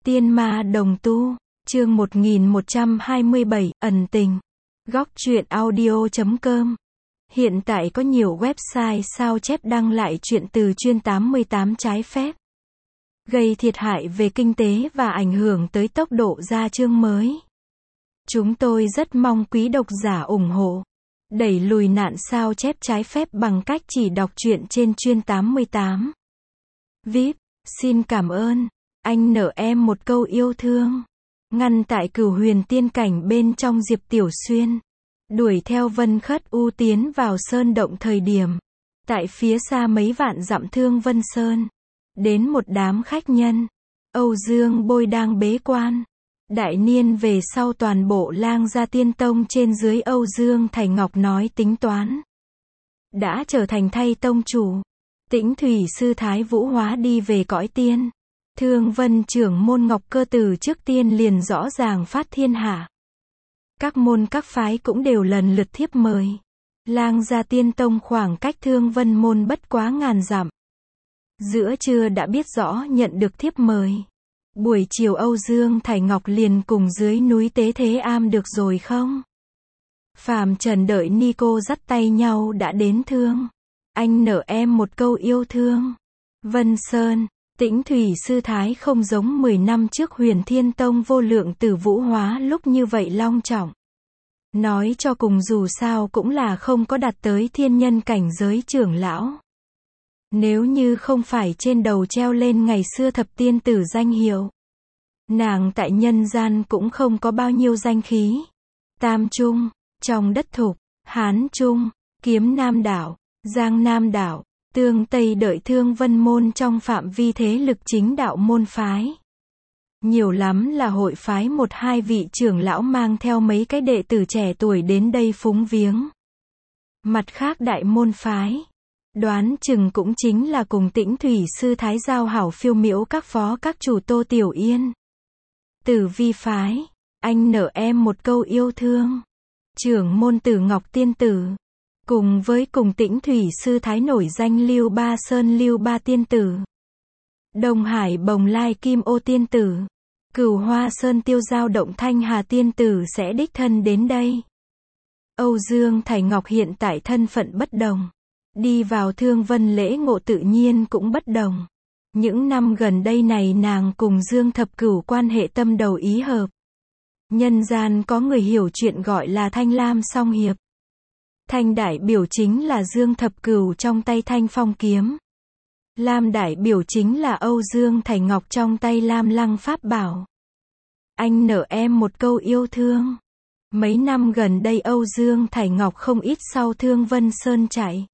Tiên ma đồng tu, chương 1127, ẩn tình. Góc truyện audio.com. Hiện tại có nhiều website sao chép đăng lại truyện từ chuyên 88 trái phép, gây thiệt hại về kinh tế và ảnh hưởng tới tốc độ ra chương mới. Chúng tôi rất mong quý độc giả ủng hộ, đẩy lùi nạn sao chép trái phép bằng cách chỉ đọc truyện trên chuyên 88. VIP, xin cảm ơn. Anh nợ em một câu yêu thương. Ngăn tại Cửu Huyền tiên cảnh bên trong Diệp Tiểu Xuyên. Đuổi theo Vân Khất U tiến vào sơn động thời điểm. Tại phía xa mấy vạn dặm Thương Vân Sơn. Đến một đám khách nhân. Âu Dương Bôi đang bế quan. Đại niên về sau toàn bộ Lang Gia Tiên Tông trên dưới Âu Dương Thải Ngọc nói tính toán. Đã trở thành thay tông chủ. Tĩnh Thủy Sư Thái Vũ hóa đi về cõi tiên. Thương Vân trưởng môn Ngọc Cơ từ trước tiên liền rõ ràng phát thiên hạ. Các môn các phái cũng đều lần lượt thiếp mời. Lang Gia Tiên Tông khoảng cách Thương Vân môn bất quá ngàn dặm. Giữa trưa đã biết rõ nhận được thiếp mời. Buổi chiều Âu Dương Thải Ngọc liền cùng dưới núi Tế Thế Am được rồi không? Phàm Trần đợi Nico dắt tay nhau đã đến Thương. Anh nợ em một câu yêu thương. Vân Sơn. Tĩnh Thủy Sư Thái không giống 10 năm trước Huyền Thiên Tông vô lượng tử vũ hóa lúc như vậy long trọng. Nói cho cùng dù sao cũng là không có đạt tới thiên nhân cảnh giới trưởng lão. Nếu như không phải trên đầu treo lên ngày xưa thập tiên tử danh hiệu, nàng tại nhân gian cũng không có bao nhiêu danh khí. Tam Trung, trong đất thục, Hán Trung, Kiếm Nam Đảo, Giang Nam Đảo, Tương Tây đợi Thương Vân môn trong phạm vi thế lực chính đạo môn phái. Nhiều lắm là hội phái một hai vị trưởng lão mang theo mấy cái đệ tử trẻ tuổi đến đây phúng viếng. Mặt khác đại môn phái, đoán chừng cũng chính là cùng Tĩnh Thủy Sư Thái giao hảo phiêu miễu các phó các chủ Tô Tiểu Yên. Tử Vi phái, anh nợ em một câu yêu thương. Trưởng môn Tử Ngọc Tiên Tử. Cùng Tĩnh Thủy Sư Thái nổi danh Lưu Ba Sơn Lưu Ba Tiên Tử. Đông Hải Bồng Lai Kim Ô Tiên Tử. Cửu Hoa Sơn Tiêu Giao Động Thanh Hà Tiên Tử sẽ đích thân đến đây. Âu Dương Thải Ngọc hiện tại thân phận bất đồng. Đi vào Thương Vân lễ ngộ tự nhiên cũng bất đồng. Những năm gần đây này nàng cùng Dương Thập Cửu quan hệ tâm đầu ý hợp. Nhân gian có người hiểu chuyện gọi là Thanh Lam song hiệp. Thanh đại biểu chính là Dương Thập Cửu trong tay Thanh Phong kiếm. Lam đại biểu chính là Âu Dương Thải Ngọc trong tay Lam Lăng pháp bảo. Anh nợ em một câu yêu thương. Mấy năm gần đây Âu Dương Thải Ngọc không ít sau Thương Vân Sơn chạy.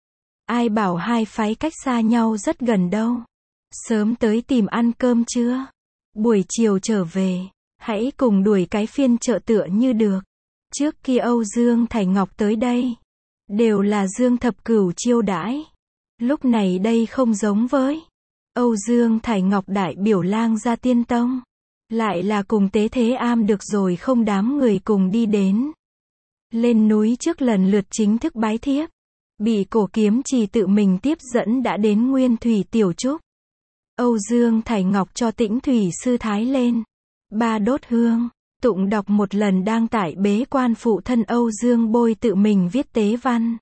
Ai bảo hai phái cách xa nhau rất gần đâu. Sớm tới tìm ăn cơm chưa? Buổi chiều trở về, hãy cùng đuổi cái phiên chợ tựa như được. Trước kia Âu Dương Thải Ngọc tới đây, đều là Dương Thập Cửu chiêu đãi. Lúc này đây không giống với Âu Dương Thải Ngọc đại biểu Lang Gia Tiên Tông. Lại là cùng Tế Thế Am được rồi không đám người cùng đi đến. Lên núi trước lần lượt chính thức bái thiếp. Bị Cổ Kiếm Trì tự mình tiếp dẫn đã đến Nguyên Thủy Tiểu Trúc. Âu Dương Thải Ngọc cho Tĩnh Thủy Sư Thái lên. Ba đốt hương. Tụng đọc một lần đang tại bế quan phụ thân Âu Dương Bôi tự mình viết tế văn.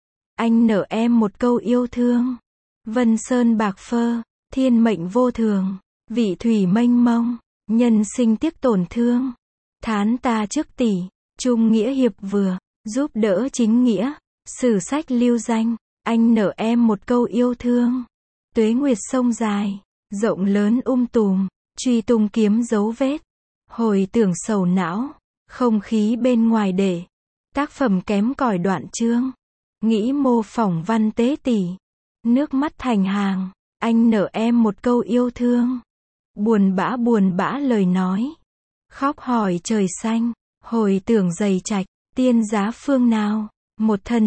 Anh nợ em một câu yêu thương. Vân Sơn bạc phơ, thiên mệnh vô thường, vị thủy mênh mông, nhân sinh tiếc tổn thương. Thán ta trước tỷ, trung nghĩa hiệp vừa, giúp đỡ chính nghĩa, sử sách lưu danh. Anh nợ em một câu yêu thương. Tuế nguyệt sông dài, rộng lớn tùm, truy tung kiếm dấu vết. Hồi tưởng sầu não, không khí bên ngoài để. Tác phẩm kém cỏi đoạn chương. Nghĩ mô phỏng văn tế tỷ. Nước mắt thành hàng. Anh nợ em một câu yêu thương. Buồn bã lời nói. Khóc hỏi trời xanh. Hồi tưởng dày trạch. Tiên giá phương nào. Một thân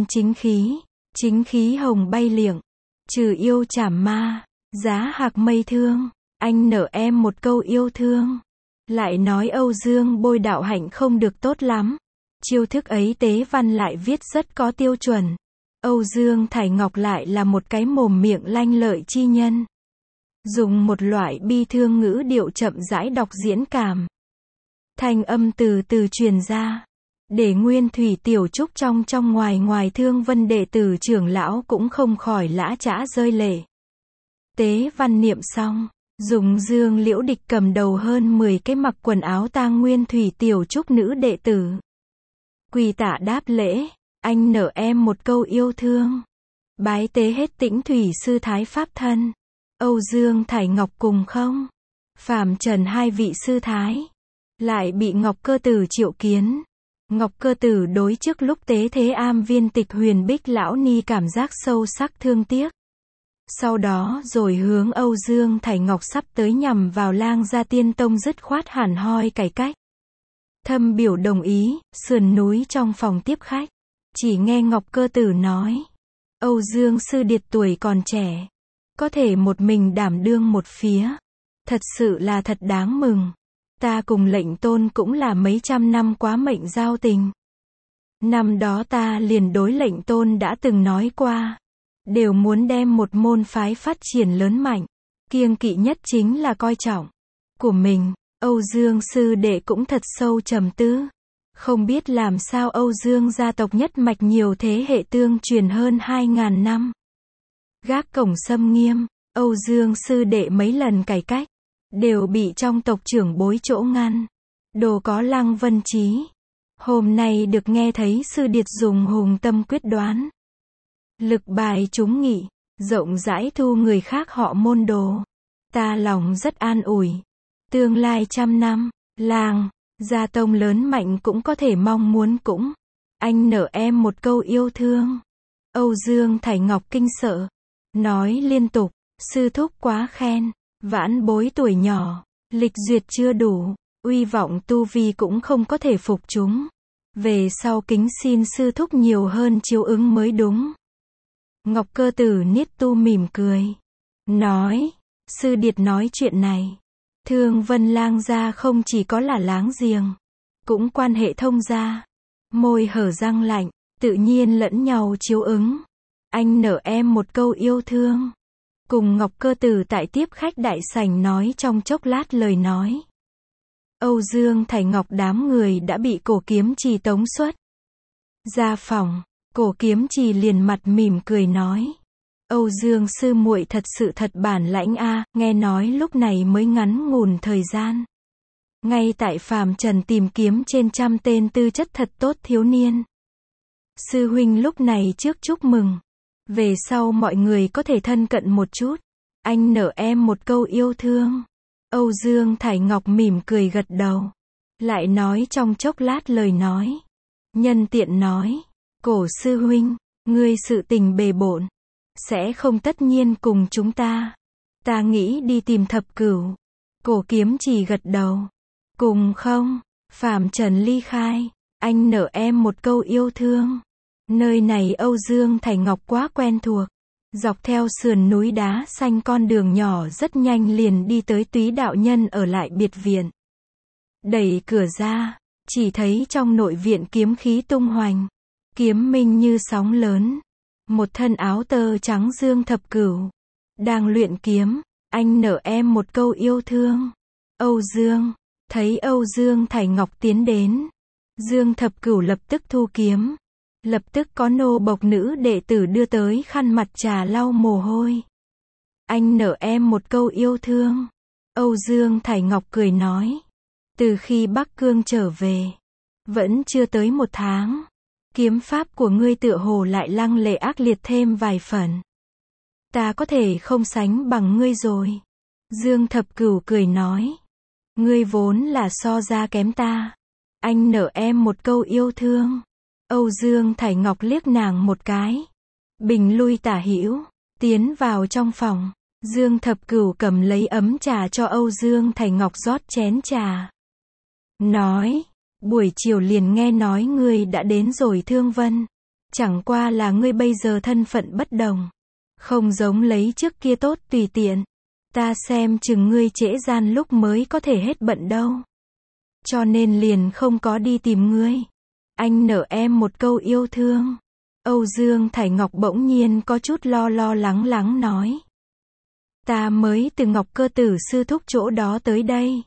chính khí hồng bay liệng. Trừ yêu chảm ma. Giá hạc mây thương. Anh nợ em một câu yêu thương. Lại nói Âu Dương Bôi đạo hạnh không được tốt lắm. Chiêu thức ấy tế văn lại viết rất có tiêu chuẩn. Âu Dương Thải Ngọc lại là một cái mồm miệng lanh lợi chi nhân. dùng một loại bi thương ngữ điệu chậm rãi đọc diễn cảm. Thanh âm từ từ truyền ra, để Nguyên Thủy Tiểu Trúc trong ngoài Thương Vân đệ tử trưởng lão cũng không khỏi lã chã rơi lệ. Tế văn niệm xong, dùng Dương Liễu Địch cầm đầu hơn 10 cái mặc quần áo tang Nguyên Thủy Tiểu Trúc nữ đệ tử. Quỳ tạ đáp lễ, anh nở em một câu yêu thương. Bái tế hết Tĩnh Thủy sư thái pháp thân. Âu Dương Thải Ngọc cùng không? Phàm Trần hai vị sư thái. Lại bị Ngọc Cơ Tử triệu kiến. Ngọc Cơ Tử đối trước lúc tế thế am viên tịch Huyền Bích lão ni cảm giác sâu sắc thương tiếc. Sau đó rồi hướng Âu Dương Thải Ngọc sắp tới nhằm vào Lang Gia Tiên Tông dứt khoát hẳn hoi cải cách. Thâm biểu đồng ý, sườn núi trong phòng tiếp khách. Chỉ nghe Ngọc Cơ Tử nói. Âu Dương sư điệt tuổi còn trẻ. Có thể một mình đảm đương một phía. Thật sự là thật đáng mừng. Ta cùng lệnh tôn cũng là mấy trăm năm quá mệnh giao tình. Năm đó ta liền đối lệnh tôn đã từng nói qua. Đều muốn đem một môn phái phát triển lớn mạnh. Kiêng kỵ nhất chính là coi trọng của mình. Âu Dương sư đệ cũng thật sâu trầm tư. Không biết làm sao Âu Dương gia tộc nhất mạch nhiều thế hệ tương truyền hơn 2.000 năm. Gác cổng xâm nghiêm, Âu Dương sư đệ mấy lần cải cách, đều bị trong tộc trưởng bối chỗ ngăn. Đồ có Lăng Vân Trí. Hôm nay được nghe thấy sư điệt dùng hùng tâm quyết đoán. Lực bài chúng nghị, rộng rãi thu người khác họ môn đồ. Ta lòng rất an ủi. Tương lai trăm năm, Lang Gia tông lớn mạnh cũng có thể mong muốn cũng. Anh nở em một câu yêu thương. Âu Dương Thải Ngọc kinh sợ. Nói liên tục, sư thúc quá khen. Vãn bối tuổi nhỏ, lịch duyệt chưa đủ, uy vọng tu vi cũng không có thể phục chúng. Về sau kính xin sư thúc nhiều hơn chiếu ứng mới đúng. Ngọc Cơ Tử Niết Tu mỉm cười. Nói, sư điệt nói chuyện này. Thương Vân Lang gia không chỉ có là láng giềng, cũng quan hệ thông gia. Môi hở răng lạnh, tự nhiên lẫn nhau chiếu ứng. Anh nở em một câu yêu thương. Cùng Ngọc Cơ Tử tại tiếp khách đại sảnh nói trong chốc lát lời nói. Âu Dương Thải Ngọc đám người đã bị Cổ Kiếm Trì tống xuất ra phòng. Cổ Kiếm Trì liền mặt mỉm cười nói. Âu Dương sư muội thật sự thật bản lãnh a, nghe nói lúc này mới ngắn ngủn thời gian. Ngay tại Phàm Trần tìm kiếm trên trăm tên tư chất thật tốt thiếu niên. Sư huynh lúc này trước chúc mừng. Về sau mọi người có thể thân cận một chút. Anh nở em một câu yêu thương. Âu Dương Thải Ngọc mỉm cười gật đầu. Lại nói trong chốc lát lời nói. Nhân tiện nói. Cổ sư huynh, ngươi sự tình bề bộn. Sẽ không tất nhiên cùng chúng ta. Ta nghĩ đi tìm Thập Cửu. Cổ Kiếm Trì gật đầu. Cùng không? Phàm Trần ly khai. Anh nở em một câu yêu thương. Nơi này Âu Dương Thải Ngọc quá quen thuộc. Dọc theo sườn núi đá xanh con đường nhỏ rất nhanh liền đi tới Túy đạo nhân ở lại biệt viện. Đẩy cửa ra, chỉ thấy trong nội viện kiếm khí tung hoành. Kiếm minh như sóng lớn. Một thân áo tơ trắng Dương Thập Cửu. Đang luyện kiếm. Anh nở em một câu yêu thương. Âu Dương. Thấy Âu Dương Thải Ngọc tiến đến. Dương Thập Cửu lập tức thu kiếm. Lập tức có nô bộc nữ đệ tử đưa tới khăn mặt trà lau mồ hôi. Anh nở em một câu yêu thương. Âu Dương Thải Ngọc cười nói. Từ khi Bắc Cương trở về. Vẫn chưa tới 1 tháng. Kiếm pháp của ngươi tựa hồ lại lăng lệ ác liệt thêm vài phần. Ta có thể không sánh bằng ngươi rồi. Dương Thập Cửu cười nói. Ngươi vốn là so ra kém ta. Anh nở em một câu yêu thương. Âu Dương Thải Ngọc liếc nàng một cái. Bình lui tả hữu. Tiến vào trong phòng. Dương Thập Cửu cầm lấy ấm trà cho Âu Dương Thải Ngọc rót chén trà. Nói. Buổi chiều liền nghe nói ngươi đã đến rồi Thương Vân. Chẳng qua là ngươi bây giờ thân phận bất đồng. Không giống lấy trước kia tốt tùy tiện. Ta xem chừng ngươi trễ gian lúc mới có thể hết bận đâu. Cho nên liền không có đi tìm ngươi. Anh nở em một câu yêu thương. Âu Dương Thải Ngọc bỗng nhiên có chút lo lắng nói. Ta mới từ Ngọc Cơ Tử sư thúc chỗ đó tới đây.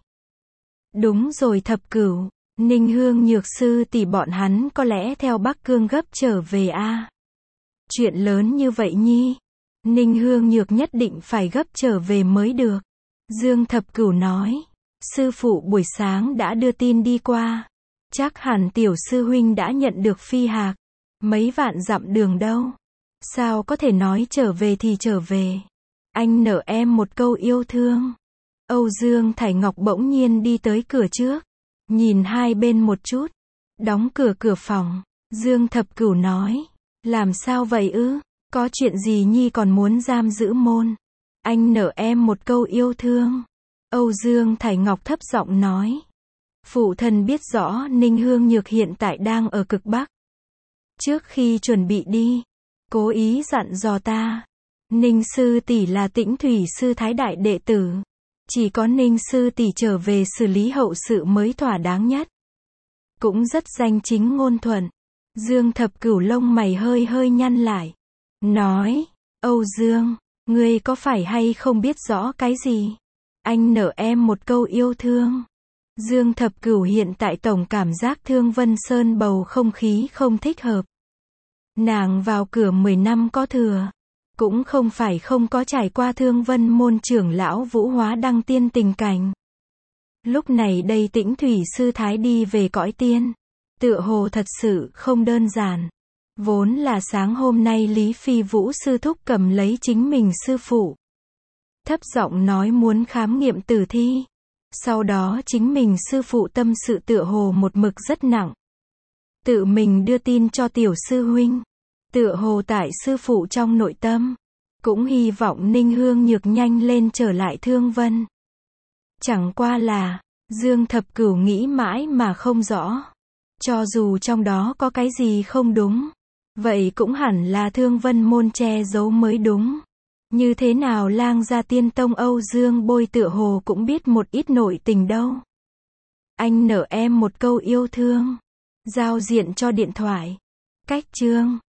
Đúng rồi Thập Cửu, Ninh Hương Nhược sư tỷ bọn hắn có lẽ theo Bắc Cương gấp trở về a. Chuyện lớn như vậy nhi, Ninh Hương Nhược nhất định phải gấp trở về mới được. Dương Thập Cửu nói, sư phụ buổi sáng đã đưa tin đi qua. Chắc hẳn tiểu sư huynh đã nhận được phi hạc. Mấy vạn dặm đường đâu. Sao có thể nói trở về thì trở về. Anh nợ em một câu yêu thương. Âu Dương Thải Ngọc bỗng nhiên đi tới cửa trước. Nhìn hai bên một chút. Đóng cửa phòng. Dương Thập Cửu nói. Làm sao vậy ư? Có chuyện gì nhi còn muốn giam giữ môn? Anh nợ em một câu yêu thương. Âu Dương Thải Ngọc thấp giọng nói. Phụ thân biết rõ Ninh Hương Nhược hiện tại đang ở cực Bắc. Trước khi chuẩn bị đi, cố ý dặn dò ta. Ninh sư tỷ là Tĩnh Thủy sư thái đại đệ tử. Chỉ có Ninh sư tỷ trở về xử lý hậu sự mới thỏa đáng nhất. Cũng rất danh chính ngôn thuận. Dương Thập Cửu lông mày hơi nhăn lại. Nói, Âu Dương, ngươi có phải hay không biết rõ cái gì? Anh nợ em một câu yêu thương. Dương Thập Cửu hiện tại tổng cảm giác Thương Vân Sơn bầu không khí không thích hợp. Nàng vào cửa 10 năm có thừa. Cũng không phải không có trải qua Thương Vân môn trưởng lão Vũ Hóa đăng tiên tình cảnh. Lúc này đây Tĩnh Thủy sư thái đi về cõi tiên. Tựa hồ thật sự không đơn giản. Vốn là sáng hôm nay Lý Phi Vũ sư thúc cầm lấy chính mình sư phụ. Thấp giọng nói muốn khám nghiệm tử thi. Sau đó chính mình sư phụ tâm sự tựa hồ một mực rất nặng. Tự mình đưa tin cho tiểu sư huynh. Tựa hồ tại sư phụ trong nội tâm. Cũng hy vọng Ninh Hương Nhược nhanh lên trở lại Thương Vân. Chẳng qua là, Dương Thập Cửu nghĩ mãi mà không rõ. Cho dù trong đó có cái gì không đúng. Vậy cũng hẳn là Thương Vân môn che giấu mới đúng. Như thế nào Lang Gia Tiên Tông Âu Dương Bôi tựa hồ cũng biết một ít nội tình đâu. Anh nợ em một câu yêu thương. Giao diện cho điện thoại. Cách chương